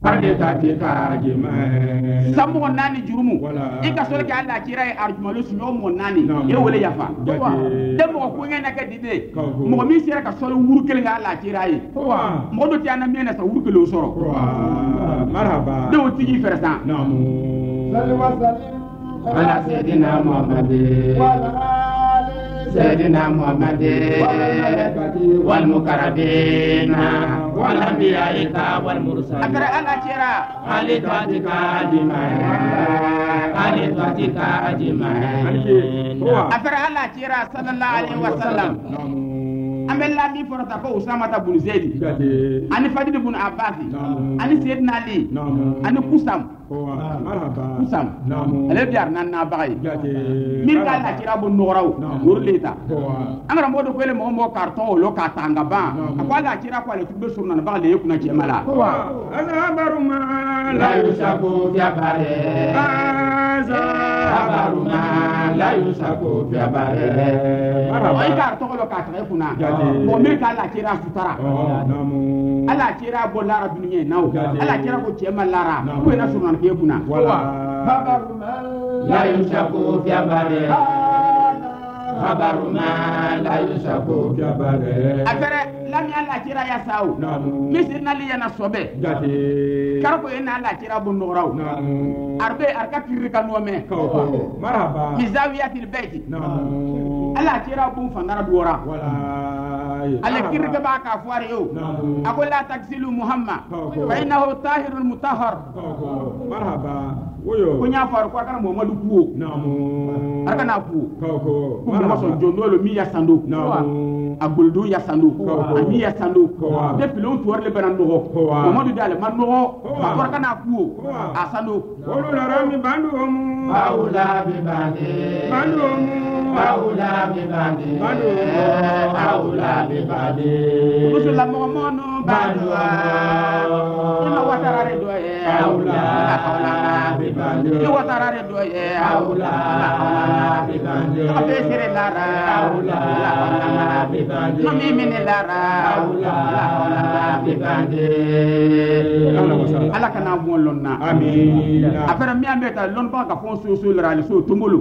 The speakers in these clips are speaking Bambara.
sammo nani jurumu e ka sole ke alla kira e arjumalu sunyo mo nani e wole yafa de mo ko ngena ka dide mo mi sira ka sole wuru kel nga alla kira e mo do ti ana mena sa wuru kel soro marhaba do tigi fersa namu salli wa sallim ala sayidina muhammad سيدنا محمد والمقربين والأنبياء والمرسلين أقرأ الأشيرة علي تواتك أجمعين علي تواتك أجمعين أقرأ الأشيرة صلى الله عليه وسلم amel la mi forata ko usama ta bun zaidi ani fadil bun abbasi ani sayyidina ali ani kusam marhaba kusam ale biar nan na bagay min ka la kira bun noraw wor leta angara modo ko le mo carton lo ka tanga ba ko la kira ko le tubbe surna na bagale yakuna ci mala ana baruma la yusabu ya bare abaruma la yusabu ya bare marhaba carton lo ka tanga kuna mo me ka la kira sutara ala kira bo lara dunya naw ala kira ko cema lara ko na sunan ke kuna la yusaku fi abare khabaruna la yusaku fi abare afere lam ya la kira ya saw misirna li yana sobe kar ko ina la kira bo noraw arbe arka kirika no me marhaba fi zawiyatil bayt ala kira bo fangara duwara على كرك باك أفواريو أقول لا تغسلوا محمد فإنه طاهر المطهر مرحبا ويو كنيا فارق وكان محمد كو أركنا كو كو ما سون جندول مي يساندو أقولدو يساندو أمي يساندو دبلون توار لبنان نوه محمد دال ما نوه أركنا كو أساندو ولو لرامي باندوهم أولا بباندي باندوهم أولا بباندي أولا bibade musula momono badwa ina watarare doye aula bibade ina watarare doye aula bibade abesere lara aula bibade mami mine lara aula bibade ala kana bolonna amin afara mi ambeta lon ba ka fon so lara ali so tombolo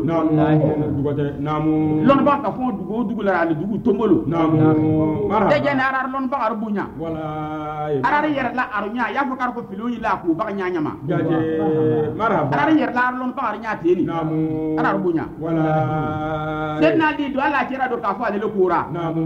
namu lon ba ka fon dugu lara ali dugu tombolo namu deje na arar lon bagar bunya wala arar yer la arunya ya fakar ko filu ila ku bag nya nyama jaje marhaba arar yer la lon bagar nya teni namu arar bunya wala sedna di do ala kira do ka fa le kura namu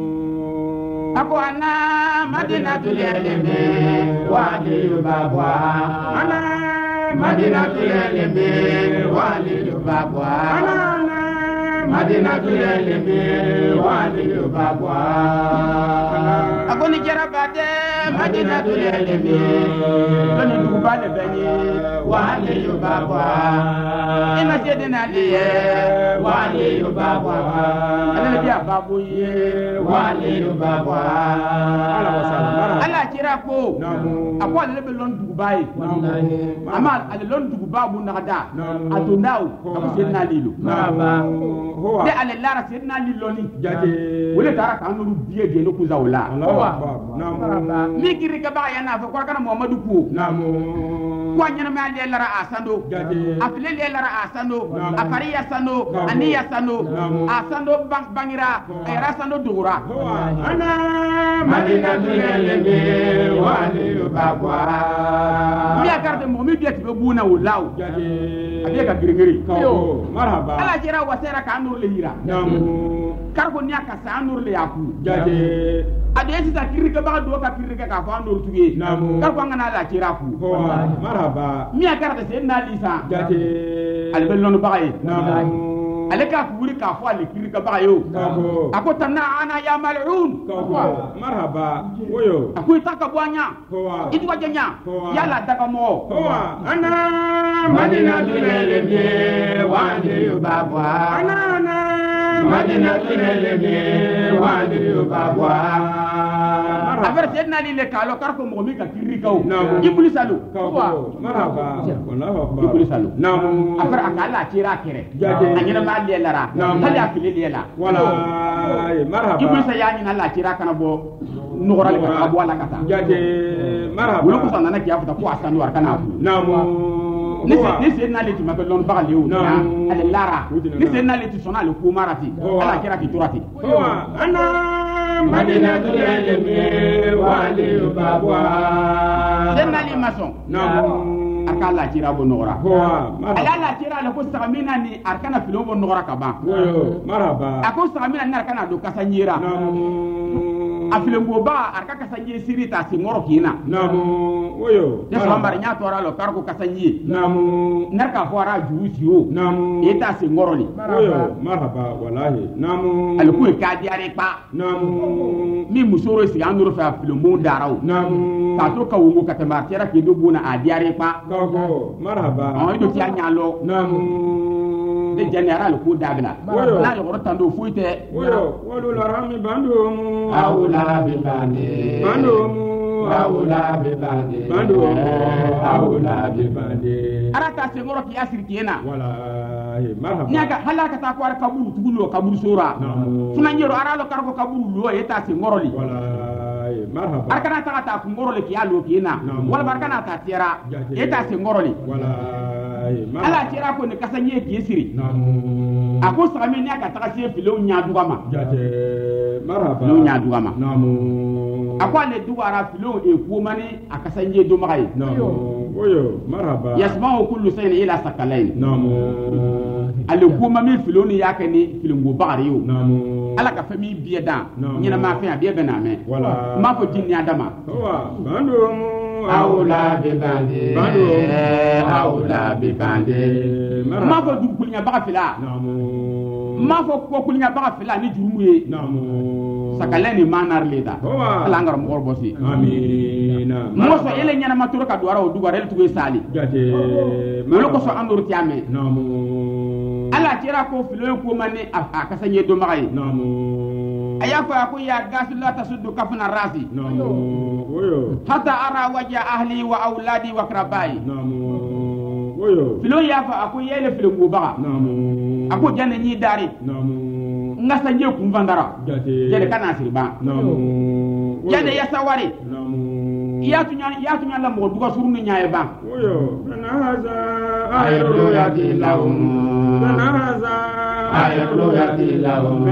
ako ana madinatul ilmi wa li babwa ana madinatul ilmi wa li babwa ana madinatul ilmi wa li babwa akoni jarabate madinatul ilmi doni dubale benye wa li babwa ina jedina liye wa li babwa ala biya babu ye wa li babwa ala kira ko ako ale be lon dubai ama ale lon dubai bu nakada atondaw ko jedina lilo de ale lara sedna liloni jaje wole tara kanuru biye de no kuza wala mi kiri ka ba yana fa ko kana muhammadu ku namu ko nyana ma ale lara asando afile le lara asando afariya sando aniya sando asando bangira ayra sando dugura ana madina tulele wa li babwa mi akarde mo mi biye tibe buna wala jaje abiye ka girigiri marhaba ala jira wasera ka nur le hira kargo ni aka sa nur le yaku jaje ade esi ta kirike ba do ka kirike ka fa nur tuge kargo ngana la jira ku marhaba mi aka da se na lisa jaje albelon baye ale ka kuri ka fo ale kirika ba yo ako tanna ana ya mal'un marhaba woyo ako itaka bwanya itu wajanya yala daga mo ana madina tulele wande babwa ana madina tulele wande babwa affaire sedna li le kalo karko mo mi ka kirikaw Naam. iblis alu Kaw marhaba wallahu akbar iblis alu Naam. affaire akala tira kere Jate. anyina ma le lara Naam. hali akile le la wala marhaba iblis ya ni la tira kana bo nugoral ka abo ala kata jate marhaba wulu ko sanana ki afuta ko asanu war kana Naam. ni sedna le ti makelon bagal lew Naam. ale lara ni sedna le ti sona le ko marati ala kira ki turati Hoa ana madinatul ilmi wali babwa sedna li mason Naam. akala tira bo nugora Hoa marhaba ala la tira le ko sagamina ni arkana filo bo nugora ka ban woyo marhaba ako sagamina ni arkana do kasanyira Naam. afilengo ba arka kasanye siri ta si ngoro kina Naam. Woyo ne so mbar nya tora lo karko kasanye Naam. narka fora juusiyo Naam. eta si ngoro li Woyo marhaba wallahi Naam. alku ka diare pa Naam. mi musoro si andoro fa afilengo daraw Naam. ka to ka wungu ka tama tera ke do bona a diare pa Kago marhaba on do ti anya lo Naam. de general ko dagla Woyo. na yo rotando fuite Woyo walu larami bandum awla bi bande bandum awla bi bande bandum awla bi bande arata se ngoro ki asir kiyena wallahi marhaba nyaga halaka ta ko ar kaburu tugulo kaburu sura Naam. funa nyero aralo karko kaburu lo eta se ngoro li wallahi marhaba arkana ta ku ngoro le ki alo kiyena Naam. wala barkana ta tira Jate. eta se ngoro li wallahi ala marhaba tira ko ne kasanye ki siri Naam. ako sami nya ka ta se filo nya dugama Jate marhaba Lu nya dugama Naam. ako ale dugara filo e ko mani akasanye do magai Naam. Woyo marhaba yasma'u kullu shay'in ila sakalain Naam. ale ko mami filo ni yake ni filingo bagari yo Naam. ala ka fami biye dan Naam. nyina ma fe biye bena me Wala. ma fo jinni adama Hoa bandum awla bi bande Bandum. awla bi bande marhaba ma fo du kulnya baga fila Naam. ma fo ko kulnya baga fila ni jurumu ye Naam. sakaleni manar leda Hoa. ala ngar mo bosi amina mo so ele nyana ma toro ka duara o dugara el tugo sali jate wolo ko so andor tiame Naam. ala tira ko filo ko mane akasanye do magai Naam. aya fa ko ya gasula tasuddu kafna rasi Naam. Woyo hatta ara waja ahli wa auladi wa krabai Naam. Woyo filo ya fa ko yele filo ko baga Naam. ako janne ni dari Naam. ngasa nje ku vandara jate jere kana sirba Naam. jade ya sawari Naam. ya tunya la mo duga suru ni nyaay ba Woyo nahaza ayru yati lahum nahaza ayru yati lahum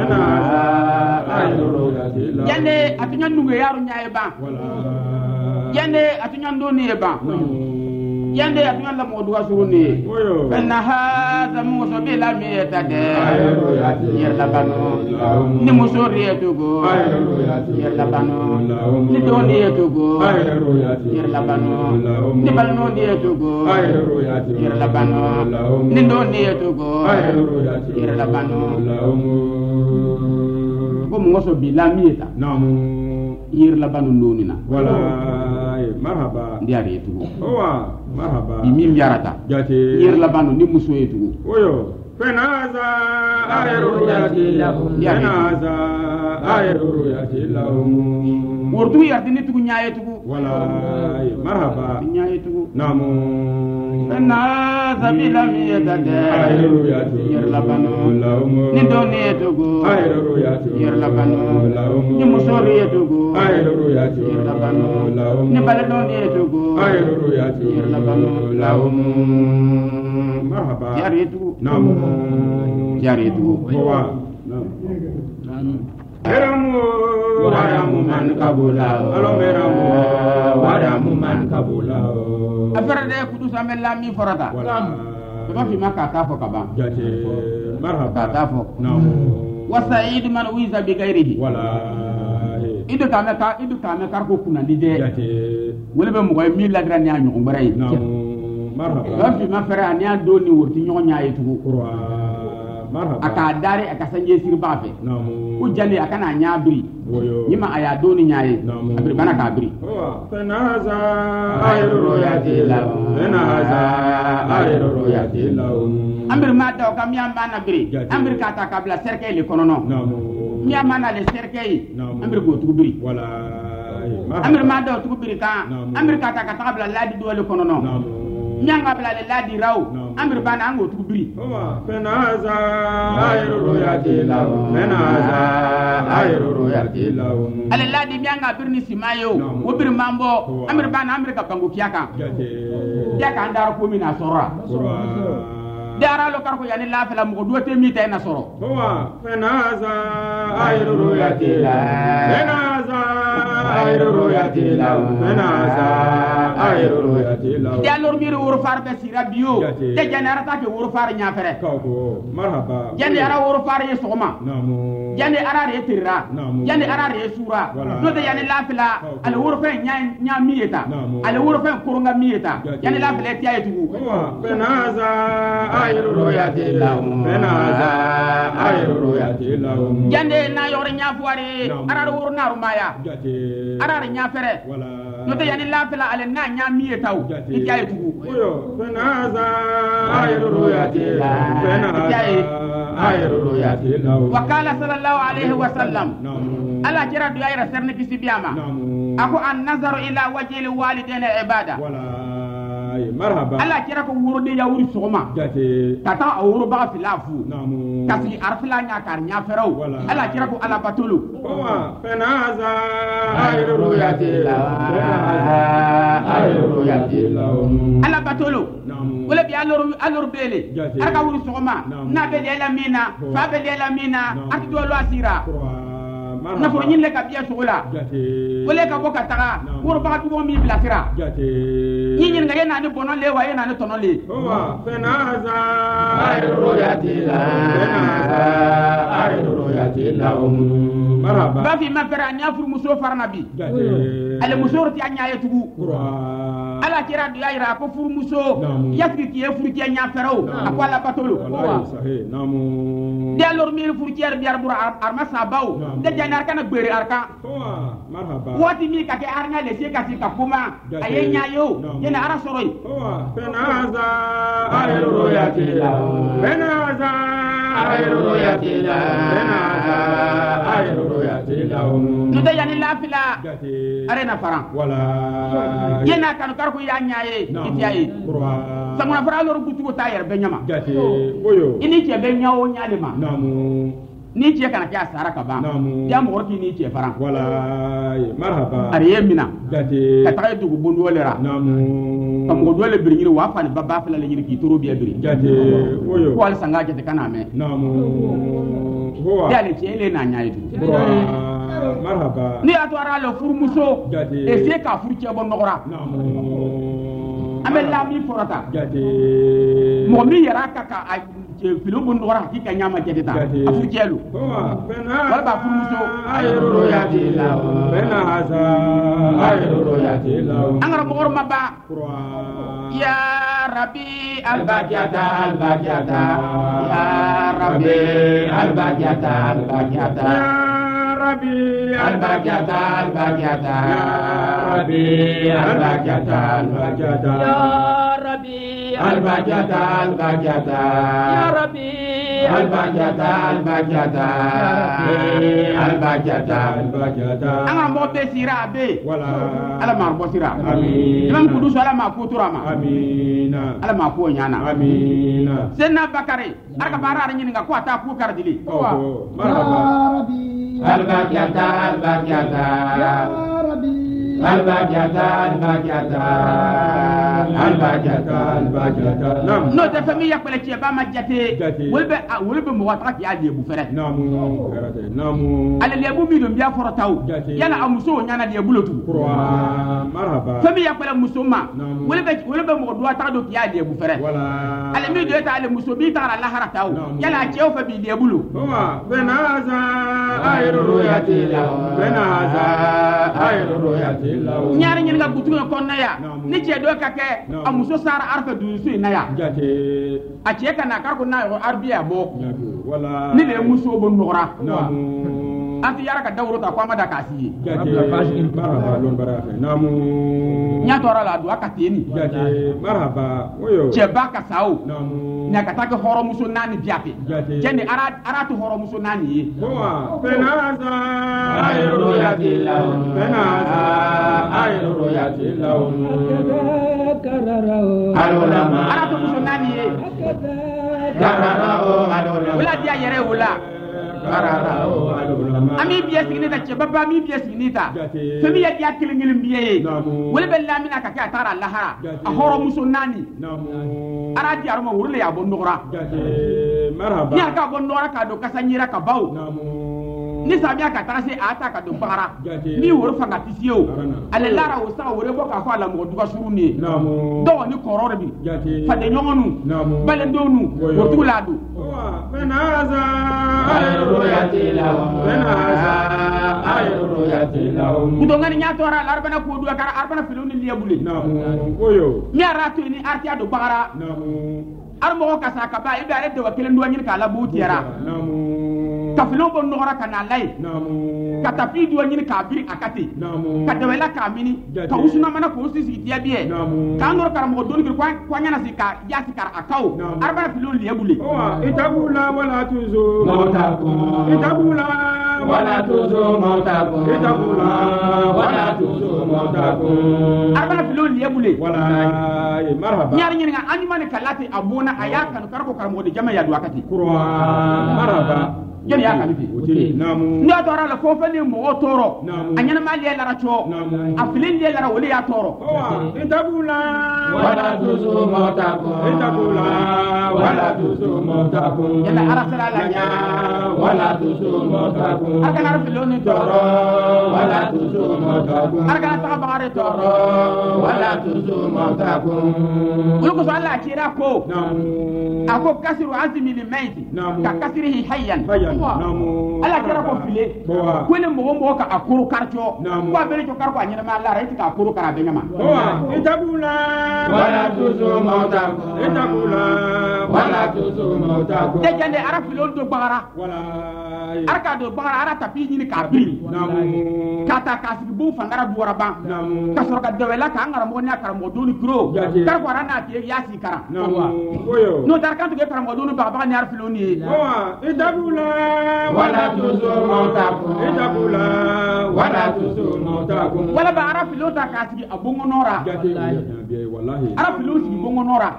ayru yati lahum jande atunya nungu yaru nyaay ba wala jande atunya ndoni e ba Naam. jande atunya la mo duga suru ni Woyo فإن هذا موسى بلا ميتة ayru yati يرلبنو lahum نمسور يتوغو ayru yati يرلبنو lahum ندون يتوغو ayru yati يرلبنو lahum نبلنون يتوغو ayru yati يرلبنو lahum ندون يتوغو ayru yati يرلبنو lahum كم موسى بلا ميتة Naam. يرلبنو نوننا wala marhaba ديار يتوغو Hoa marhaba يميم يارتا jate يرلبنو نمسو يتوغو Woyo fenaza ayru yati lahum fenaza ayru yati lahum ورتو يرتني تغو نياي تغو wala marhaba نياي تغو Naam. فإن هذا بلا ميتة ayru yati يرلبنو lahum ندون يتوغو ayru yati يرلبنو lahum نمسور يتوغو ayru yati يرلبنو lahum نبلدون يتوغو ayru yati يرلبنو lahum marhaba يار يتوغو Naam. يار يتوغو Hoa Meramu waramu man kabulao Alo meramu waramu man kabulao afara de kudu samela mi forata wala kama fi maka ta fo kaba jate marhaba ka ta fo Naam. wa sa'id man wiza bi ghairihi wala idu kame kar ko kunandi de jate wala be mo mi lagra nya nyu ngbaray Naam. ba marhaba fi ma fara nya do ni wurti nyo nya yitu kurwa marhaba aka dare aka sanje sirba fe Naam. ku jali aka na nya biri Woyo nyima aya do ni nya yi Naam. abiri bana ka biri Hoa fenaza ayru yati lahum fenaza ayru yati lahum ambir ma daw kam ya mana biri Jati. ambir ka ta kabla serke le konono Naam. mi amana le serke yi Naam. ambir go tu biri wala amir ma da tu birika amir ka ta ka tabla ladi dole kono no nyanga bla le ladi raw amir bana ango tu biri fenaza ayru yati law fenaza ayru yati law ale ladi nyanga birni simayo wo bir mambo amir bana amir ka bangu kiyaka yaka andara ko mina sora dara lo karko yani la fela mo do te mi tay na soro fenaza ayru yati law fenaza ayru yati law fenaza ayru yati law ya lor mi wor far be sira biyo te janara ta ke wor far nya fere ko marhaba jande ara wor far ye sogma namu jande ara re tirra jande ara re sura do de yani la fela al wor fe nya miyeta al wor fe kurunga miyeta yani la fela tiya yetugu fenaza ayru yati law fenaza ayru yati law jande na yore nya fuare ara wor na rumaya ara nya fere no de yani la fela al na nya miyeta tiya yetugu fenaza ayru yati law fenaza ayru yati law wa qala sallallahu alaihi wasallam ala jira du ayra serni kisi biyama ako an nazaru ila wajhi walidaina ibada marhaba ala kira ko wuro de ya wuri sogoma tata a wuro ba filafu kasi arfila nya kar nya feraw ala kira ko ala batulu fenaza ayru yati law ayru yati law ala batulu wala bi alor bele aka wuri sogoma na be de la mina fa be de la mina ati do lo asira na fo nyille ka biya sogola wala ka boka taga wuro ba du mi blasira nyinyi nga yena ni bono le wa yena ni tono le fenaza ayru yati law ayru yati law marhaba ba fi ma fera nya fur muso farna bi ale muso ti anya yetugu ala kira du yaira ko fur muso yasri ki fur ki nya feraw akwala batolo sahih namu de alor mi fur ki biar bura arma sabaw de janar kana gbere arka marhaba wati mi ka ke arnya le se ka ti ka kuma ayenya yo yena ara soroy fenaza ayru yati law fenaza ayru yati law fenaza ayru yati law no de yani la fila arena faran wala yena kan kar ko ya nyaaye itiaye samuna fara lor gutugo tayer be nyama boyo ini ce be nyawo nyalema namu ni ce kana kya sara ka ba ya mo worki ni ce faran wala marhaba ariye mina ka taay dugu bundu wolera namu kam go dole bir nyiri wa fani baba fala le nyiri ki toro biya biri boyo ko al sanga jete kana me namu howa ya le ce le na nyaaye tu marhaba ni atwara le furmuso e se ka furke bon nogora amel la mi forata mo mi yara ka filo bon nogora hakika nyama jedeta afurkelu wala ba furmuso ayru yati law fenaza ayru yati law angara mo gorma ba ya rabbi albaqiyata albaqiyata ya rabbi albaqiyata albaqiyata rabbi albaqiyata albaqiyata rabbi albaqiyata albaqiyata rabbi albaqiyata albaqiyata rabbi albaqiyata albaqiyata albaqiyata albaqiyata anga mo be sira be wala ala ma bo sira amin imam kudu sala ma ko turama amina ala ma ko nyana amina senna bakare arka bara ara nyinga ko ata ku kardili marhaba albaqiyata albaqiyata ya rabbi albaqiyata albaqiyata albaqiyata albaqiyata no ta famille ko le ci ba ma jate wolbe mo wata ki ade bu fere namu ala le bu mi do biya foro taw yana amuso nyana le bulotu marhaba famille ko le musoma wolbe mo do ta do ki ade bu fere wala ala mi do ta ale muso bi ta la harata yana ci o fa bi le bulo benaza ayru yati law benaza ayru yati law nyari nyinga butu ko na ya ni ce do ka ke amuso sara arfa du su na ya a ce kana kar ko na arbiya bo wala ni le muso bo nora anti yara ka dawro ta ko amada kasi marhaba lon barafe namu nya tora la do aka teni marhaba oyo che baka sao namu nya kata ke horo muso nani biape jende ara to horo muso nani ye boa penaza ayro ya dilaw penaza ayro ya dilaw alolama ara to muso nani ye kararao alolama wala dia yere wala kararao alolama ami biya sigini ta che baba mi biya sigini ta femi ya dia kilingilin biye wala bella mina ka ka tara lahara a horo muso nani ara dia armo wurle ya bondora marhaba ya ka bondora ka do kasanyira ka baw ni samia ka tarase ata ka do bara ni wor fanga tisiyo ale lara o sa wore boka fa la mo duga suru ni do ni korore bi fa de nyongonu bale ndonu o tuladu menaza ayro yatila menaza ayro yatila kudo ngani nyatora larbana ko du kara arbana filoni liabule oyo mi arato ni artia do bara armo ka sa ka ba ibe are de wakelen do nyir ka la butiara kafilo bon nora kana lay ka tapi do nyini ka biri akati ka dewela ka mini ka usuna mana ko sisi dia biye ka nor kar mo don kwa nyana sika ya sikar akau arbana filo liabule itabula wala tuzu mautakum itabula wala tuzu mautakum itabula wala tuzu mautakum arbana filo liabule wala marhaba nyari nyini nga anyuma ne kalati abuna ayaka no karko kar mo de jama ya do akati kurwa marhaba jeni ya kalifi namu ndo tora la ko fani mo toro anyana mali ya lara cho afilin ya lara wali ya toro itabula wala tuzu mautakum itabula wala tuzu mautakum yana arasala la nya wala tuzu mautakum argana filoni toro wala tuzu mautakum argana ta bagare toro wala tuzu mautakum uko sala kira ko ako kasiru azmi lil maiti ka kasrihi hayyan ala kira ko file kwele mo ka akuru karcho ko abere to karko anyina ma la reti ka akuru kara benyama itabula wala tuzu mautakum itabula wala tuzu mautakum de jande ara filo do bagara wala arka do bagara ara tapi nyini ka biri kata kasbi bu fangara duwara ban ka soro ka dewela ka ngara mo nya kara mo doni kro karko ara na te yasi kara no dar kan to ke kara mo doni baba ni ar filo ni itabula wala tuzu mautakum itabula wala tuzu mautakum wala ba ara filo ta kasbi abungo nora wallahi ara filo si bongo nora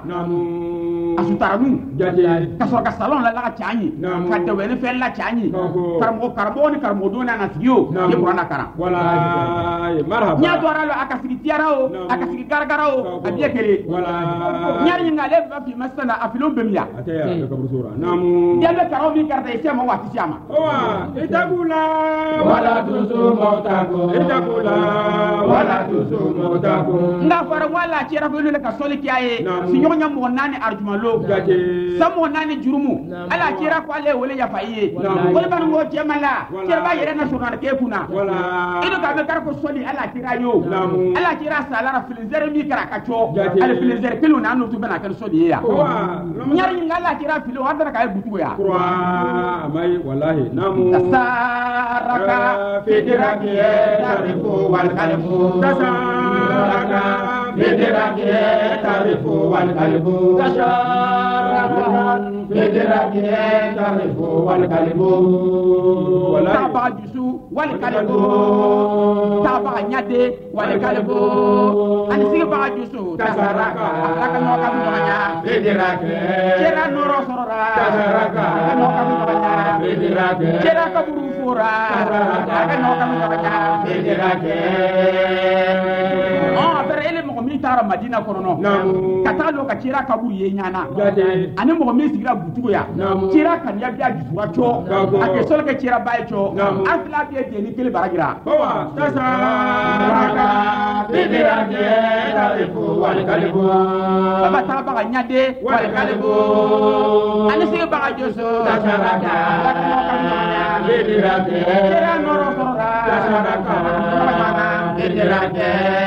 asutaranu ka soro ka salon la la chanyi ka dewele fe la chanyi karmo ni karmo dona na siyo ye qur'ana kara wala marhaba nya do ara lo akasigi tiarao akasigi gargarao abiye kele wala nyari ngale ba fi masana afilo bemia ataya ka brusura namu yalla karaw mi karta isema wati siama itabula wala tuzu mautakum itabula wala tuzu mautakum nga fara wala ci rafa lu ka soli kiaye si nyonya mo nani arjumalo samo nani jurumu ala ci rafa ale wala ya faye wala ban wo jemala ci ba yere na sona ke kuna ido ka be karko soli ala ci rayo ala ci ra sala fil zere mi kara ka cho ala fil zere kelu na no tu bana kan soli ya nyari ngala ci rafa lu hadara ka butu ya mai wallahi namu tasaraka fidraki tarifu wal qalbu tasaraka fidraki tarifu wal qalbu tasaraka fidraki tarifu wal qalbu wallahi taba jusu wal qalbu taba nyade wal qalbu an sigi ba jusu tasaraka aka no ka no nya fidraki kera noro sorora tasaraka no ka no nya fidraki kera ka buru fura aka no ka no nya fidraki abere ele mo mi tara madina kono no kata lo ka kera ka buru ye nyana ani mo mi sigira butugo ya kera kan ya bia jura cho ake solo ke kera bai cho asla bia de ni kele baragira tasaraka fidraki tarifu wal qalbu aba taba ga nyade wal qalbu ani sigi ba joso tasaraka fidraki kera noro sorora tasaraka fidraki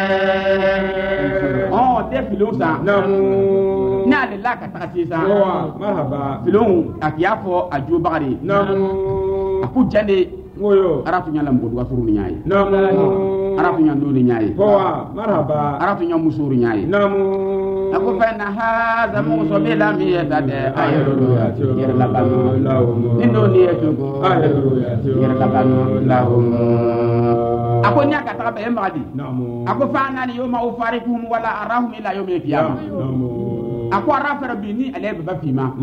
de filosa namu na le la ka takati sa marhaba filon akiafo ajo bagari namu aku jande Oyo. Aratu nya lam godwa suru nyaayi. Namu. Aratu nya ndo ni nyaayi. Poa. Marhaba. Aratu nya musuru nyaayi. Namu. Ako fa na hadha muso bila mi yatade ayru yatiru la banu lahum. Indo ni etugo ayru yatiru la banu lahum. Ako nya ka ta be madi. Namu. Ako fa na ni yoma ufarikum wala arahum ila yawmi qiyamah. Namu. Ako arafa rabbini alayhi bafima.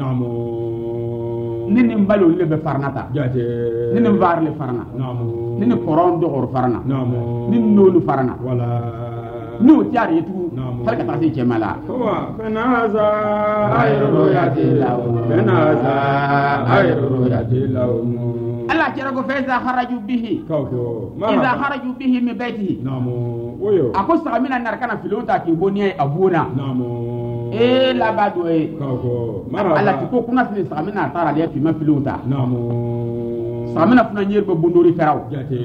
Namu. Nini mbalo le be farnata. Jate. Nini mbar le farna. Namu. Nini koron do or farna. Namu. Nini nonu farna. Wala. Nu tiari yetu. Namu. Halka ta fi kemala. Poa. Fenaza ayru yatiru. Fenaza ayru yatiru. Allah kira go feza kharaju bihi. Kauko. Iza kharaju bihi min baytihi. Namu. Oyo. Ako samina narkana filota ki boniye abuna. Namu. La bado e. Kauko. Marhaba. Allah ko kuna fi samina tara de fi ma filota. Namu. Samina funa nyerbe bondori feraw. Jate.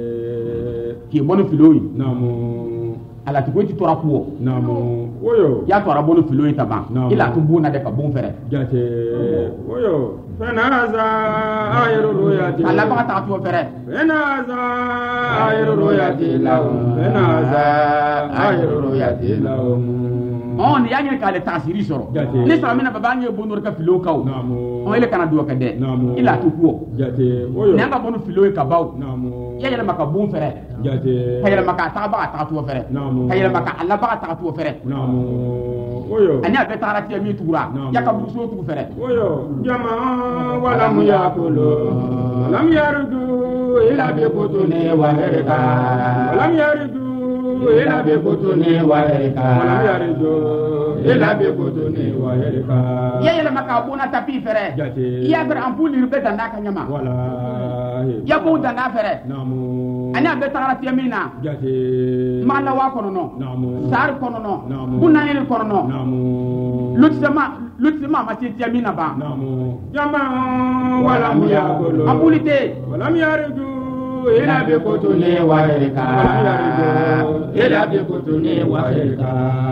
Ki bonu filoyi. Namu. Allah ko ti tora kuwo. Namu. Oyo. Ya tora bonu filoyi taban. Namu. Ila to buna de ka bon fere. Jate. Oyo. Fenaza ayru yati. Allah ba ta to fere. Fenaza ayru yati lahum. Fenaza ayru yati lahum. On ya ngel kale tasiri soro. Jate. Ni samina babanye bondori ka filo kaw. Namu. On ile kana duwa ka de. Namu. Ila to kuwo. Jate. Oyo. Nanga bonu filoyi ka baw. Namu. Ya yele maka bon fere. Jate. Kayela maka ta ba ta to fere. Namu. Kayela maka Allah ba ta to fere. Namu. Oyo. Ani abe tara ti mi tugura. Namu. Ya ka buso tu fere. Oyo. Jamaa walam yakulu. Walam yardu ila bi kutuni wa herika. Walam yardu ila bi kutuni wa herika. Walam yardu ila bi kutuni wa herika. Ya yele maka bona tapi fere. Jate. Ya ber ampuli rube tanda ka nyama. Wallahi. Ya bo tanda fere. Namu. Ani abe tara ti mi na. Jate. Mala wa kono no. Namu. Sar kono no. Namu. Bunani kono no. Namu. Lutsema ma ti mi na ba. Namu. Jamaa walam yakulu. Apulite. Walam yardu ila bi kutuni wa herika. Walam yardu ila bi kutuni wa herika.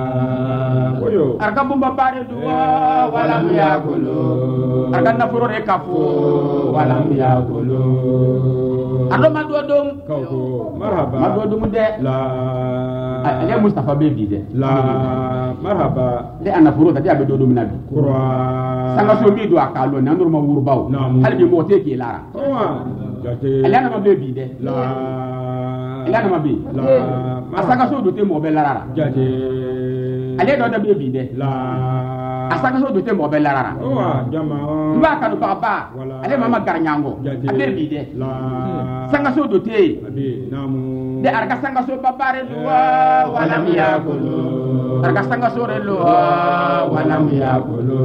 Oyo. Arka bumba bare duwa walam yakulu. Arka nafuro re kafu walam yakulu. Ardo mado dum. Kauko. Marhaba. Mado dum de. La. Ale Mustafa bebi de. La. Marhaba. De anafuro tati abe do dum nabi. Kura. Sanga so bi do akalo na ndor ma wurbaw. Namu. Halbi mo te ki lara. Owa. Jate. Ale na ma bebi de. La. Ale na ma bi. La. Asanga so do te mo be lara. Jate. Ale do da bebi de. La. Asanga so do te mo be lara. Owa. Jamaa. Mba kanu baba. Wala. Ale mama garnyango. Jate. Abebi de. La. Sanga so do te. Abi. Namu. De arka sanga so babare duwa walam yakulu. Arka sanga so re lo walam yakulu.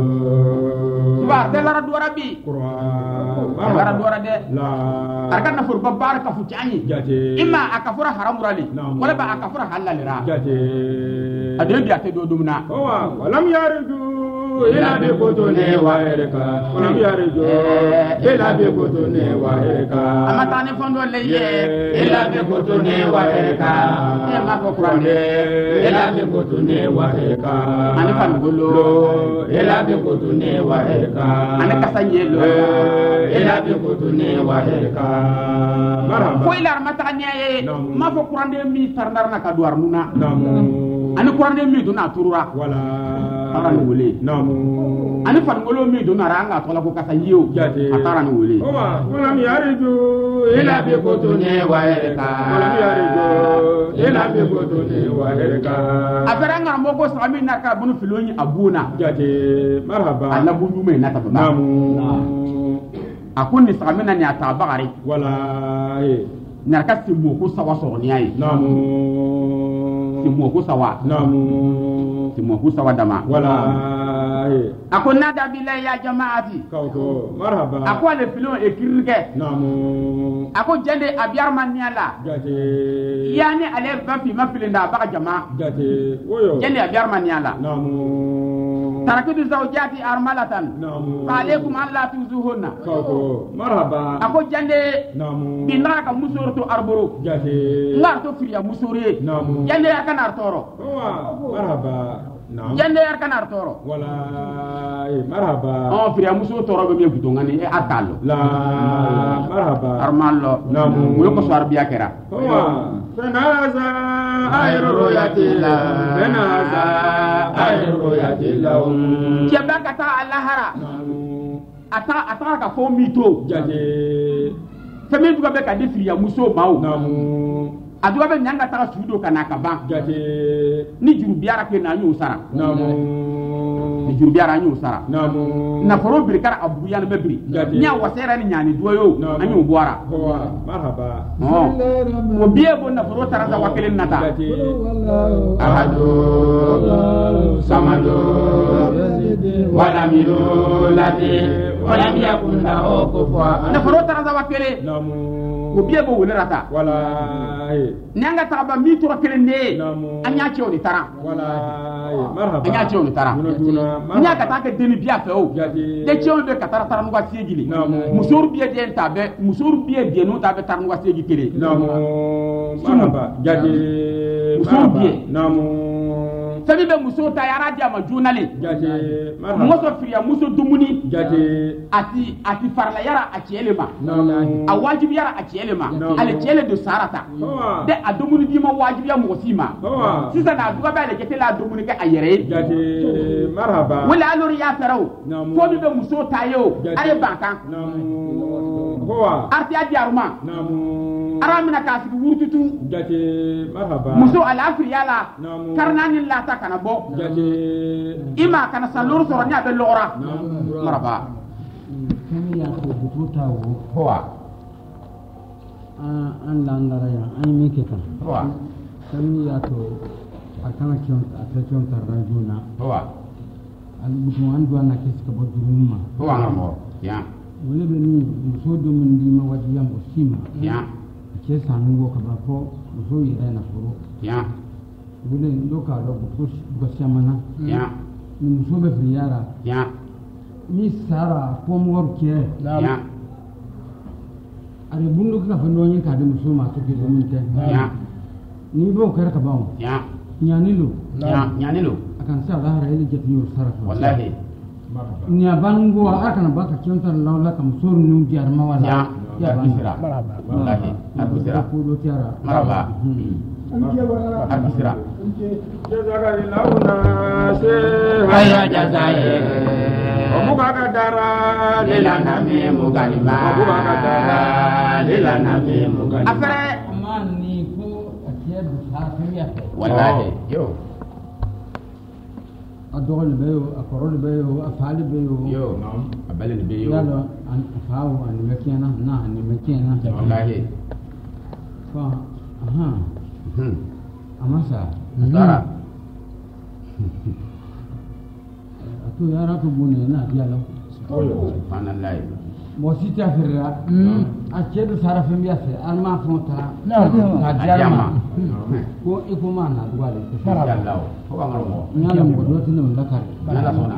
Wa de lara duara bi. Kura. Lara duara de. La. Arka na fur babare ka fuchani. Jate. Imma akafura haramurali. Naam. Wala ba akafura halalira. Jate. Ade bi ate do dumna. Owa. Walam yardu ila bi kutuni wa herika. Walam yardu ila bi kutuni wa herika. Amata ni fondo leye ila bi kutuni wa herika. E ma ko kurande ila bi kutuni wa herika. ani fangolo ila bi kutuni wa herika. ani kasanyelo ila bi kutuni wa herika. Marhaba. ko ila armata niaye Naam. ma ko kurande mi tarnarna ka duar nuna Namu. ani kurande mi duna turura Wala. Tarani wole. Namu. ani fangolo mi duna ranga tola ko kasanyo Jate. atarani wole Owa. Walam yardu ila bi kutuni wa herika. Walam yardu ila bi kutuni wa herika. aferanga moko sami na ka bunu filoni abuna Jate. Marhaba. alla bunyu me na tabba Namu. akuni sami na ni atabagari Wala. narka simbo ko sawa sorni ay Namu. simbo ko sawa Namu. simbo ko sawa dama Wala. akon nada billahi ya jamaati Kauko. Marhaba. ako le filon ekirike Namu. ako jende abiar maniala Jate. yani ale ba fi ma filinda ba jama Jate. Oyo. jende abiar maniala Namu. tarakitu zawjati armalatan fa alaykum an la tuzuhunna marhaba ako jande binra ka musorto arboro ngarto friya musore jande akana artoro marhaba jande arkana artoro wala marhaba friya muso toro be me gudongani e atalo la marhaba armallo mo ko swar biya kera Benaza ayro yatilla Benaza ayro yatilla Jabaka ta Allahara ata ka fo mito jade femi duga be ka defiriya muso mawo aduga be nyanga ta sudo kana ka ban jade ni juru biara ke na nyu sara ni juru biara nyu sara na foro birkara abu yan be biri nya wasera ni nyani doyo anyu boara marhaba mo biye bo na foro taraza wakelen nata ahadu samadu wala milulati wala yakun lahu kufuwan na foro taraza wakele mo biye bo wona rata wala nyanga taba mi to wakelen ne anya che oni tara wala marhaba anya che oni tara nya ka ta ke deni biya fe o de che on be ka tara tara nuwa siegili musor biye de tabe musor biye de no tabe tara nuwa siegi kele marhaba jadi musor biye sabi be muso ta yara dia ma junale jadi muso friya muso dumuni jadi ati farla yara a chelema a wajibi yara a chelema ale chele do sarata de a dumuni di ma wajibi ya mo sima sisa na duga ba le kete la dumuni ka ayere jadi marhaba wala alori ya farao fo bi be muso ta yo are bankan arti adi aruma aramina kasigi wurtutu jadi marhaba muso ala afriya la karnani la ta kana bo ima kana salur soro nya be lora maraba kami ya ko bututa wo hoa an landara ya an mi ke kan hoa kami ya to akana kion atachon tarajuna hoa al butu an do na kes ka boduruma hoa ngamo ya wala be ni muso do min di ma wadi yam osima ya ke sanu go ka ba ko muso yi na furo ya wala ndo ka do ko siamana ya ni muso be friyara ya mi sara ko mo ke ya are bundu ka fa nonyin ka de muso ma to ke do min ke ya ni bo kar ka bawo ya nyanilo nyanilo akan sa Allah ra yi jati yo sara wallahi nya bango akan baka kyontar lawla kam sur nu jar ma wala ya bisira wallahi abisira ko do tiara maraba abisira jazakallahu nase hayya jazaye omugaga dara lilana mi mugalima omugaga dara lilana mi mugalima afere amani ko atiya du safiya wallahi yo adol beyo akorol beyo afali beyo yo abalen be yo yalo an afawo an mekena na an mekena wallahi fa aha amasa sara atu yara ko bune na dialo subhanallah mo sita firra a cedo sara fem yasse alma fonta na jama ko iko mana duwale inshallah ko ngaro nyala mo do tino lakar nala sona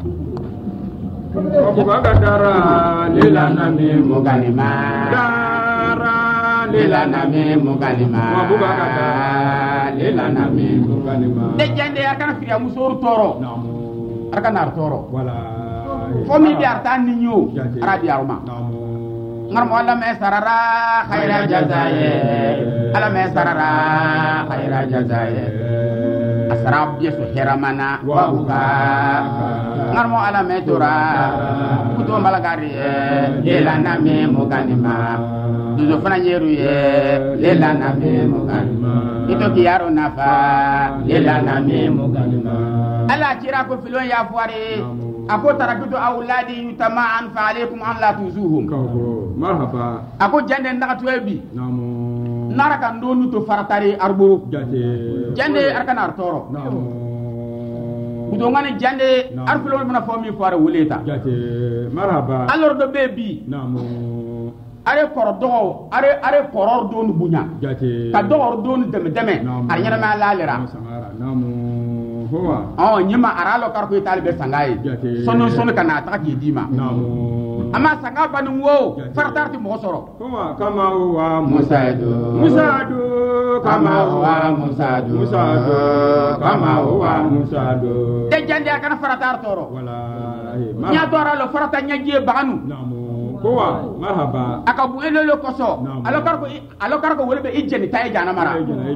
omugaga dara lilana mi mugalima dara lilana mi mugalima omugaga dara lilana mi mugalima de jende akana fiya musor toro akana toro wala fomi bi arta ninyo arabi aruma ngarmo alla me sarara khaira jazaye alla me sarara khaira jazaye asrab yesu heramana wa buka ngarmo alla me tora kuto malagari lelana me muganima duzo fana yeru ye lelana me muganima ito kiyaro nafa lelana me muganima alla kira ko filon ya fuare ako tarakitu awladi yutama'an fa alaykum an la tuzuhum marhaba ako jande ndaka tuebi namu naraka ndonu to faratari arbo jande arkana artoro namu budongane jande arfulo mana fomi fare wuleta marhaba alors do bebi namu are kordo are koror donu bunya ka dor donu deme are nyana ma lalera namu nyima aralo kar ko talibe sangai sono kana ta ki dima ama sanga banu wo fartarti mo soro kama wa musadu kama wa musadu kama wa musadu de jande kana faratar toro wallahi nya dora lo farata nya je banu kowa marhaba aka bu elelo koso alo kar ko wolbe ijeni tay jana mara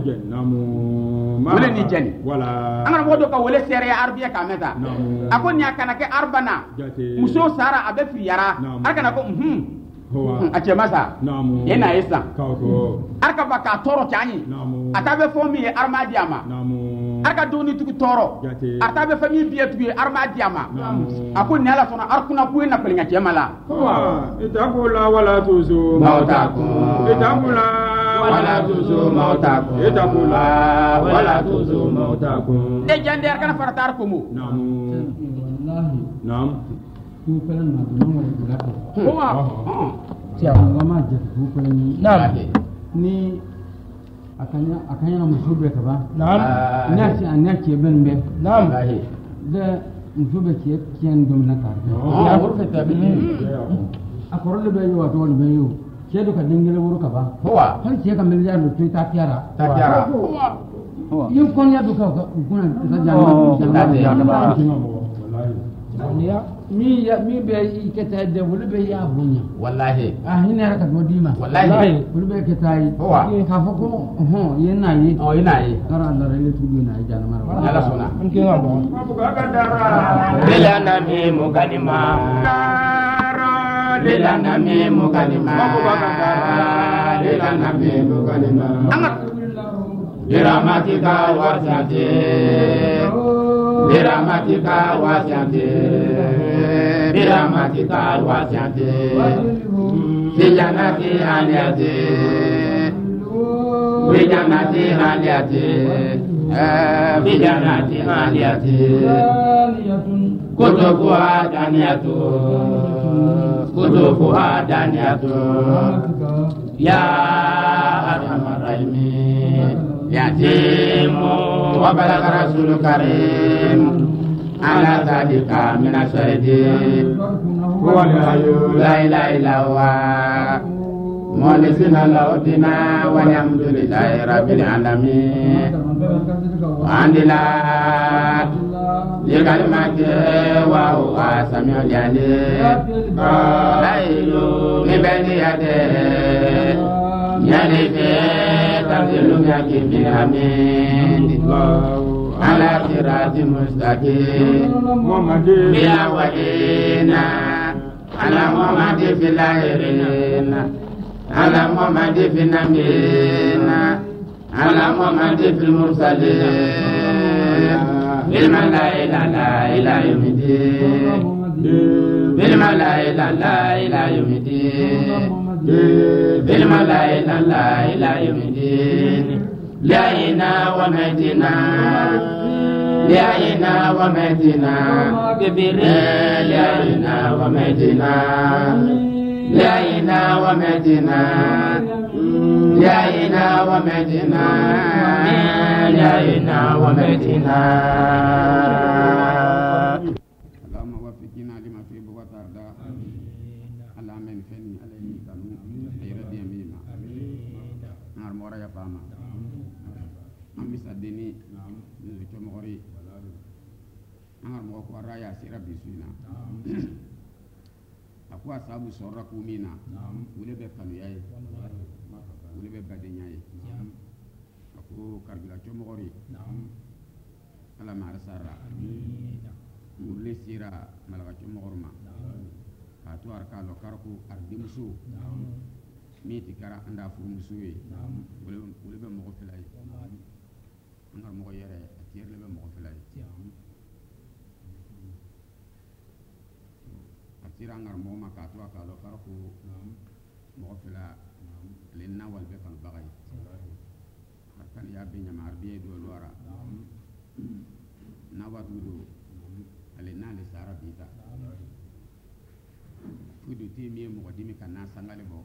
wala ni jeni wala angana modo ka wala sere arbiya kameta ako nya kana ke arbana muso sara abe fi yara aka na ko ache masa ina isa aka baka toro tani atabe fomi armadiama aka doni tuku toro atabe fami biye tuku armadiama ako ni ala sona arkuna ku na pelinga chemala itakula wala tuzu mautakum itakula wala tuzu mautakum itakula wala tuzu mautakum de jande kana faratar ko mu wallahi ku pelan ma do mo wala ko siya mama je ku pelan ni akanya musube ka ba na ci ben be de musube ci kien dum na kar ya wurfe ta bi akoro le be yo to le be yo ke do ka dingele wuru ka ba han ci ka miliyar do ta tiara yin kon ya do ka kuna ta jama mi be ke ta de wulu be ya bunya wallahi hina ka mo dima wallahi wulu be ke tai ka fa ko yana yi kara Allah rele tu na jana mara yalla sona ke ngabo lilana mi mukanima lilana mi mukanima lilana mi mukanima biramatika wasante biramatika wasante biramatika wasante bijanati aliate bijanati aliate bijanati aliate kutubuha daniyatu kutubuha daniyatu ya arhamar rahimin yatimu wa balagha rasul karim ala sadika min asyidin huwa la ilaha illa huwa mulisina lautina walhamdulillahi rabbil alamin andila likalimati wa huwa samiul alim lailu mibeni yade yalife tanzilu yakim bil hamid ala siratin mustaqim biya walina ala muhammadi fil akhirina ala muhammadi fil nabiyina ala muhammadi fil mursalin bil malaika la ilaha illallah bil malaika la ilaha illallah bil malaika la ilaha illallah لأينا وميتنا لأينا وميتنا لأينا وميتنا لأينا وميتنا لأينا وميتنا لأينا وميتنا اللهم وفقنا لما تحب وترضى اللهم انفعني عليه كانوا خير ديميما نار مورا يا فاما bisa deni ni to mori angar mo ko raya sira bisuna akwa sabu sorra kumina wule be kanu yayi wule be badenya yayi ako karbila to mori ala ma rasara wule sira malaga to morma atu arka lo karku ardimsu miti kara anda fu musuwe wule be mo ko filay ngar mo yere atier le mo filay atira ngar mo maka to aka lo karku mo fila le nawal be kan bagay kan ya be nyama arbiye do lora nawat wudu ale na le sara bita fudu ti mi mo dimi kan na sangale bo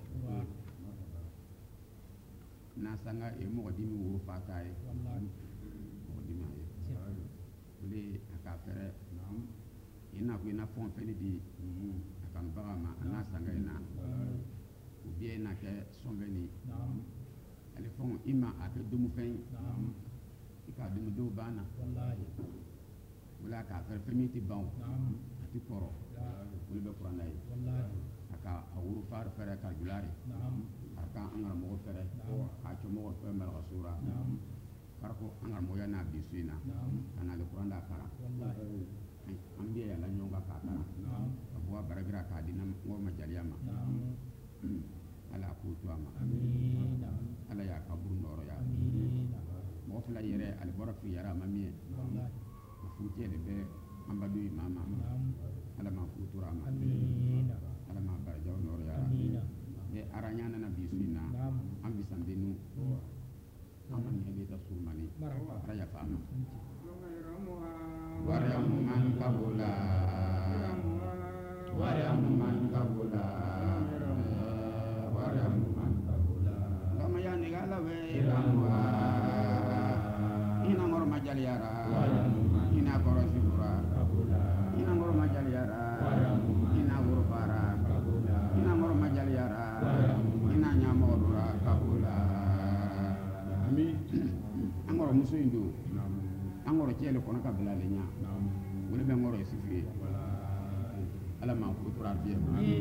na sanga e mo dimi wo fataay fili aka fere ina ko ina fon feli di aka baga ma ana sanga ina u biye na ke songani ale fon ima aka dumu fen ika dumu do bana wallahi wala ka fere permiti ban ati koro wala be qur'an ay wallahi aka awuru far fere ka julari aka angara mo fere ka chomo ko mal rasura karko angar moya na bisuina ana le qur'an da kara wallahi ambiya la nyonga ka kara abwa baragira ka dinam ngo majaliyama ala ku tuama amin ala ya kabur ndoro ya amin mo fla yere al barafi yara mamiye wallahi futi de be ambadu mama ala ma ku turama amin ala ma barajaw ndoro ya amin de aranya na bisuina am bisandenu aman hebe ta sumani raya fama waramu man kabula waramu man kabula waramu man kabula lama ya ni gala we ramwa ina ngor majal yara ina koro sibura ina ngor majal yara ina ngor para ina ngor majal yara ina nyamodura kabula angoro muso indu angoro chele kono ka bilale nya wala be ngoro sifi ala ma ko tura biye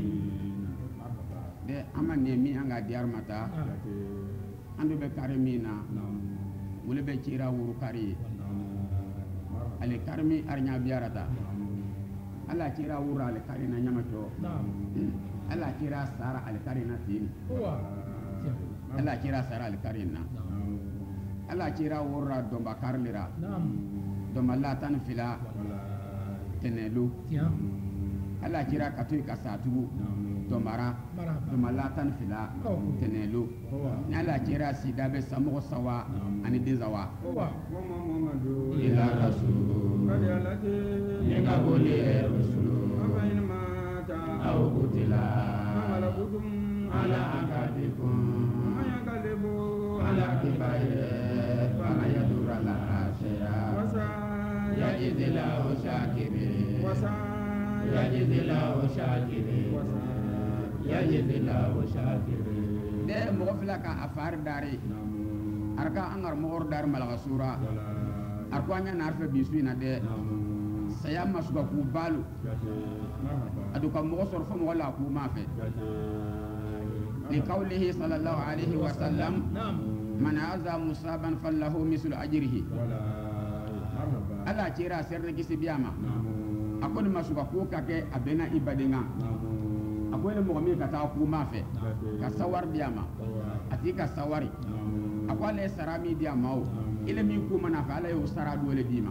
de amane mi anga diar mata andu be karimina wala be chira wuru kari ale karmi arnya biarata ala chira wuru ale karina nyama to ala chira sara ale karina tin ala chira sara ale karina ala kira wurra domba karlira domba latan fila tenelu ala kira katui kasatu domara domba latan fila tenelu ala kira sidabe samogo sawa ani dezawa ila rasul nika boli rasul au kutila ala akadikum ala kibaye fana yadura la ashira yajidila ushakiri yajidila ushakiri yajidila ushakiri de mo fila ka afar dari arka angar mo dar malaga sura arkwanya narfe bisuina de saya masuka ku balu aduka mo sor fo mo la ku mafe لقوله صلى الله عليه وسلم من عزى مصابا فله مثل أجره ألا ترى سر كيس بياما أكون مسوق كوكا كي أبنا إبادنا أكون مغمي كتاو كوما في كسوار بياما أتيكا سواري أكون سرامي بياماو إلى ميكو منافع لا يوسرا دول ديما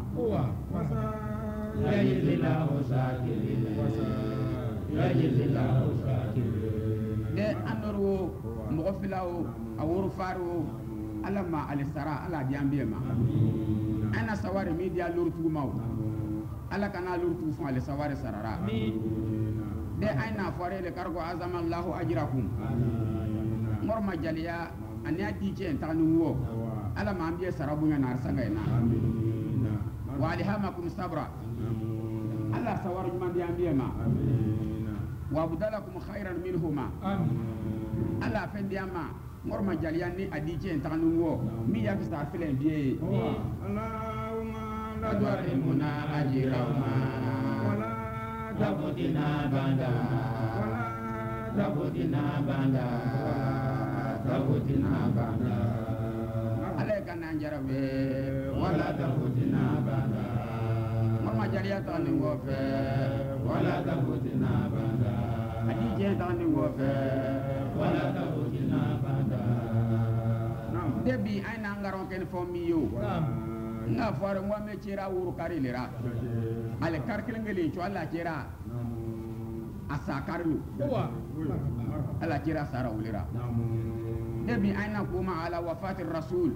يا يزلا وساكري يا يزلا وساكري de andoro mo filao awuru faru alama alisara ala diambema ana sawari media lurtu mau ala kana lurtu fu ale sawari sarara de aina fare le kargo azama allah ajrakum ngor majaliya anya dije tanu wo ala ma ambiye sarabunya nar sanga ina wa alhamakum sabra ala sawari man diambema وابدلكم خيرا منهما الا فندياما ngorma jaliani adije ntanunwo mi ya fista filen biye Allahumma la turimuna ajrahuma wala tabudina banda wala tabudina banda tabudina banda alayka nanjarabe wala tabudina banda ngorma jalia tanunwo fe wala tabudina banda adije tanunwo fe wala tabudina banda debi aina ngaron ken fomiyo nga fare mo me cira wuru kari lera ale karkil ngeli to alla cira asa karlu alla cira sara ulira debi aina kuma ala wafatir rasul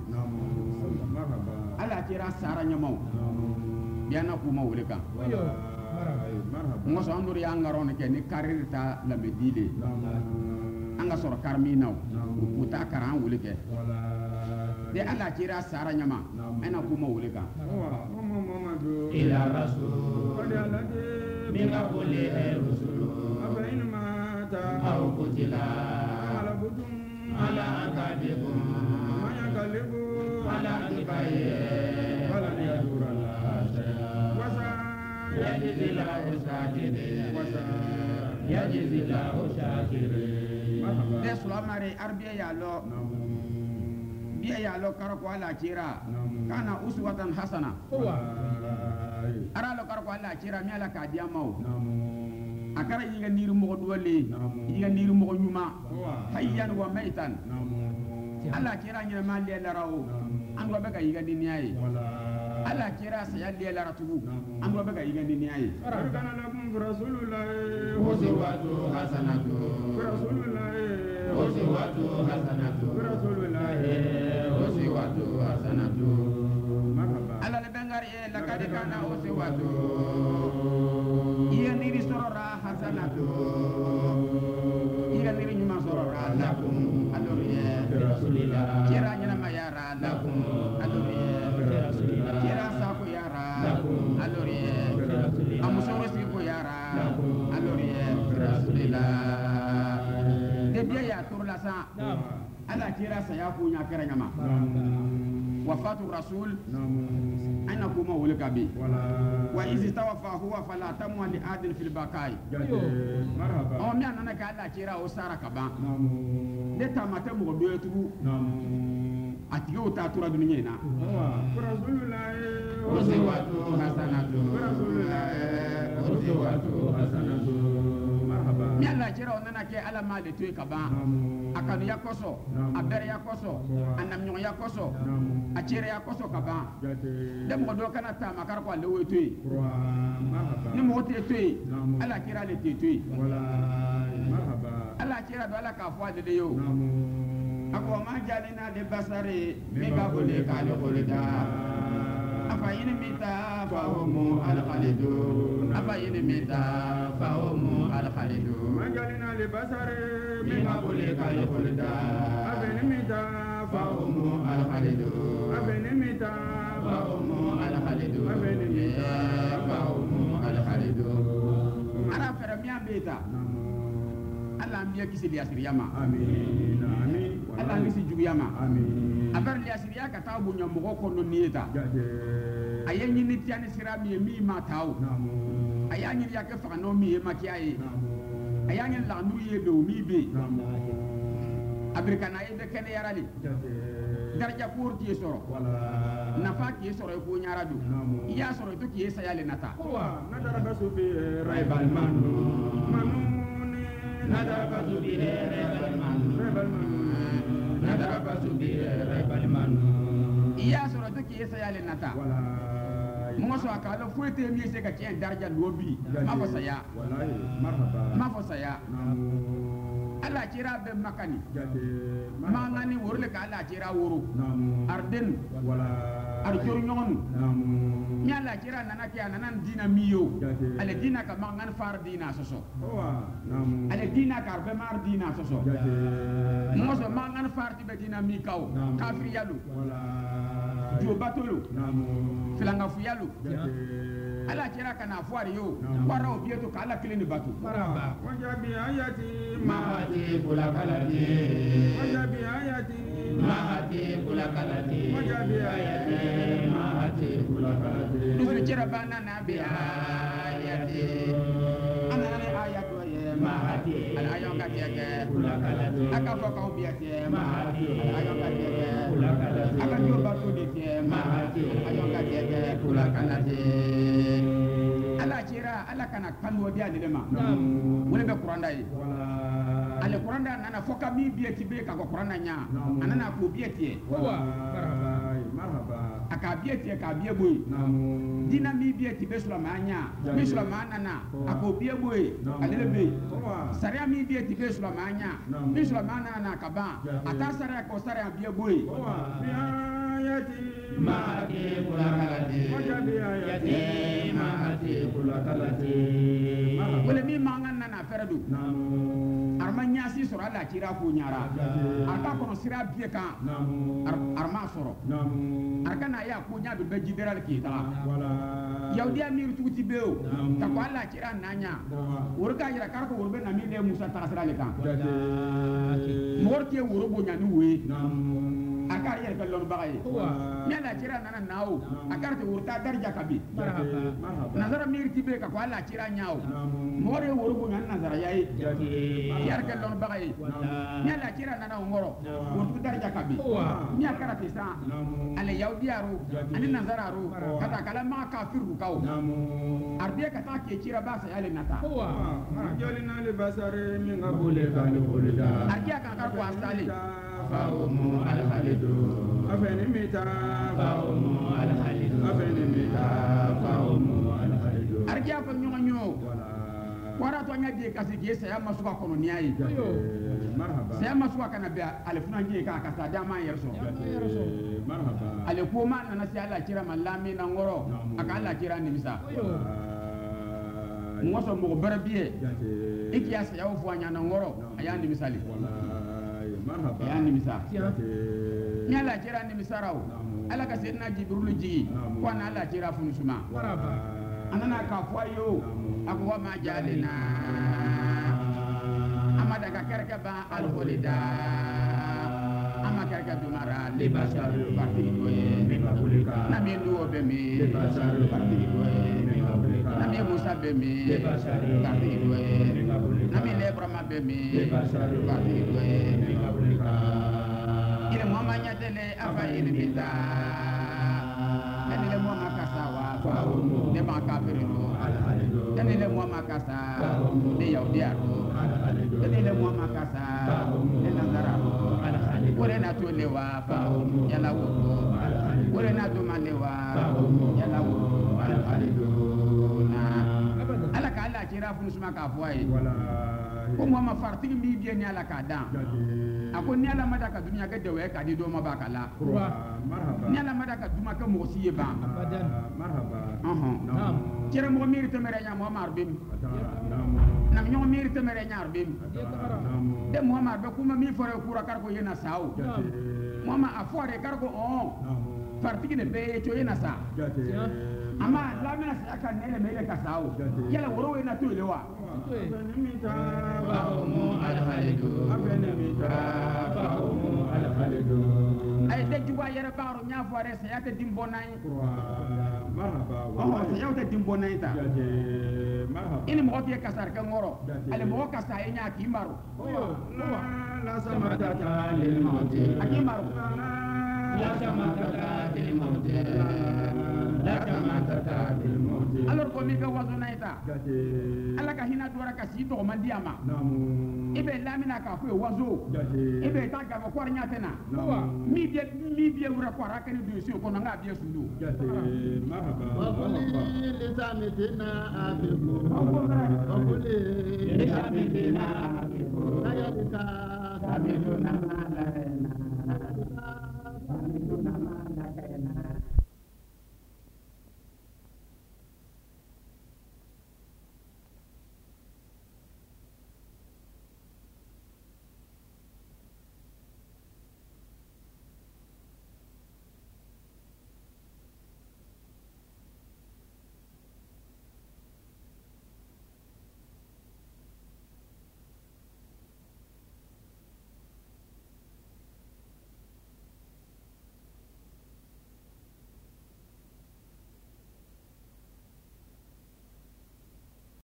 alla cira sara nyamo biana kuma ulika ngo so andur ya ngaron ken ni karirta la medile anga soro karmi naw uta karan wulike de ala kira sara nyama ana kuma wulika إلى رسول قد الذي من قبل الرسل أفإن مات أو قتل انقلبتم على عقابكم ومن ينقلب على عقبيه فلن يضر الله شيئا يجزي الله الشاكرين يجزي الله الشاكرين de sulamare arbiya ya lo biya ya lo karako ala kira kana uswatan hasana ara lo karako ala kira mi ala ka diamau akara yiga niru mo dole yiga niru mo nyuma hayyan wa maitan ala kira nyina mali la rawo an go be ka yiga diniyai ala kira saya dia la ratubu an go be ka yiga diniyai kana lakum rasulullahi uswatu hasanatu rasulullahi uswatu hasanatu rasulullahi uswatu hasanatu ala le bengari e la kade kana uswatu iya niri sorora hasanatu iya niri nyuma sorora lakum adoriye rasulillah kira nyana mayara lakum adoriye rasulillah kira sako yara adoriye amusoro siko yara adoriye rasulillah de biya ya turla sa ala kira saya punya kira nyama wafatu rasul aina kuma wuli kabi wa izi tawafa huwa fala tamwa li adil fil bakai marhaba o mi anana ka ala kira o sara kaba de tamata mo do etu atigo ta tura dunya na rasulullahi uswatu hasanatu uswatu hasanatu marhaba mi ala kira o nana ke ala ma de to kaba akanu yakoso abere yakoso anam nyon yakoso achere yakoso kaba de mo do kana ta makar ko lewe toy ni mo te toy ala kira le te toy marhaba ala kira do ala ka fo de yo ako ma jalina de basare mi ba ko le ka le ko le da afa yin mita fa humu al khalidun afa yin mita fa humu al khalidun majalina li basare mi ba ko le ka le ko le da abeni mita fa humu al khalidun abeni mita fa humu al khalidun abeni mita fa humu al khalidun ara fere mi ambeta Allah ambiya kisi li asiriyama amin amin Allah kisi jugiyama amin abar li asiriya ka taw bu nyam ko kono nieta ayenyi ni tiani sirami mi ma taw ayanyi ya ke fa no mi ma kiaye ayanyi la ndu ye do mi be Amerikana e de kene yarali daraja pour ki soro nafa ki soro ko nyara du ya soro to ki sayale nata wa nadara basubi raibal manu nadara basubi raibal manu nadara basubi raibal manu ya soro to ki sayale nata mo so akalo fuete mi se ka kien daraja lobi ma fo saya wallahi marhaba ma fo saya ala kira be makani mangani worle ka ala kira woro arden wala arjor nyon mi ala kira nana ke nanan dina miyo ale dina ka mangan far dina soso ale dina ka be mar dina soso mo so mangan far ti be dina mi kaw kafir yalu jo batolo filanga fu yalu ala kira kana fuari yo wara obieto ka ala kilini batu wajabi ayati mahati kulakalati wajabi ayati mahati kulakalati wajabi ayati mahati kulakalati dusu kira bana nabi ayati anane ayatu ye mahati al ayon ka tege kulakalati aka foka obiati mahati ayon ka tege kulakalati aka jo batu de tie mahati ayon ka tege kulakalati ala kira ala kana kanu dia de ma wala be qur'anda yi ale qur'anda nana foka mi bieti be ka ko qur'anda nya anana ko bieti marhaba aka bieti ka bie boy dina mi bieti be sulama nya mi sulama nana ako bie boy ale be saria mi bieti be sulama nya mi sulama nana ka ba ata saria ko saria bie boy ayati mahati kulakalati wajabi ayati mahati kulakalati wala mi mangan nana feradu arma nyasi soro ala kira ko nyara aka kono sira bie kan arma soro aka na ya ko nya be jideral ki ta wala yawdi amir tuti beo ta ko ala kira nanya worka yira kar ko worbe na mi le musa ta sira le kan morke woro bo nya ni we akar yel kallon bagay mi ala kira nana nawo akar te wurta darja kabi nazara mir tibe ka ko ala kira nyaaw more woro bo nya nazara yayi yar kallon bagay mi ala kira nana ngoro wurtu darja kabi mi akara te sa ale yawdiyaru ani nazararu kata kala ma kafiru kaw arbiya kata ke kira basa yale nata jolina le basare mi ngabule kan bulida arbiya kan kar ko asali fa'umu al-khalidu afeni mita fa'umu al-khalidu afeni mita fa'umu al-khalidu arbiya ko nyonyo wara to nya de kasi ke saya masuka kono niai marhaba saya masuka kana be alfuna ngi ka ka sada ma yerso marhaba ale ko ma na si ala kira malami na ngoro aka ala kira ni bisa ngoso mo barabie iki ya saya fo nya na ngoro ayandi misali marhaba ayandi misa ni ala kira ni misarao ala ka sedna jibril ji ko na ala kira funu suma marhaba anana ka fo yo ako wa ma jalina amada ka kerke ba al-khulida ama kerke dumara libasar parti doye nami duo be mi libasar parti doye nami musa be mi libasar parti doye nami lebrama be mi libasar parti doye ile mama nyatele afa ile bita le mo makasawa de makafirino dani le mo makasa de yaudiaro dani le mo makasa de nazararo ore na to lewa yala wo ore na to malewa yala wo na ala ka ala kira funu suma ka fuai ko mo ma fartigi mi bien ni ala ka dan ako ni ala mada ka dunya ga dewe ka di do ma ba kala marhaba ni ala mada ka duma ka mo siye ba marhaba naam kira mo mi ritemere nya mo mar bim nam ñoo mi ritemere nya arbim de mo mar be kuma mi fore kura kar ko yena saw mo ma afore kar ko on fartigi ne be to yena sa ama la mena sa kan ne le mele ka saw yala woro we na to lewa mita fa'umu al-khalidu mita fa'umu al-khalidu ay de juwa yere baro nya fore sa yata dimbonay marhaba wa sa yata dimbonay ta marhaba ini mo ke kasar ka ngoro ale mo kasa e nya ki maru la samatata lil mauti aki maru la samatata lil mauti la samatata lil mauti alors ko mi ka wazo naita ala ka hina dora ka si to mandiama ibe lamina ka ko wazo ibe ta ga ko nya tena mi bi wura ko raka ni do si ko nga bi sulu marhaba wa quli lisamitina afiku wa quli lisamitina afiku ayadika sabiduna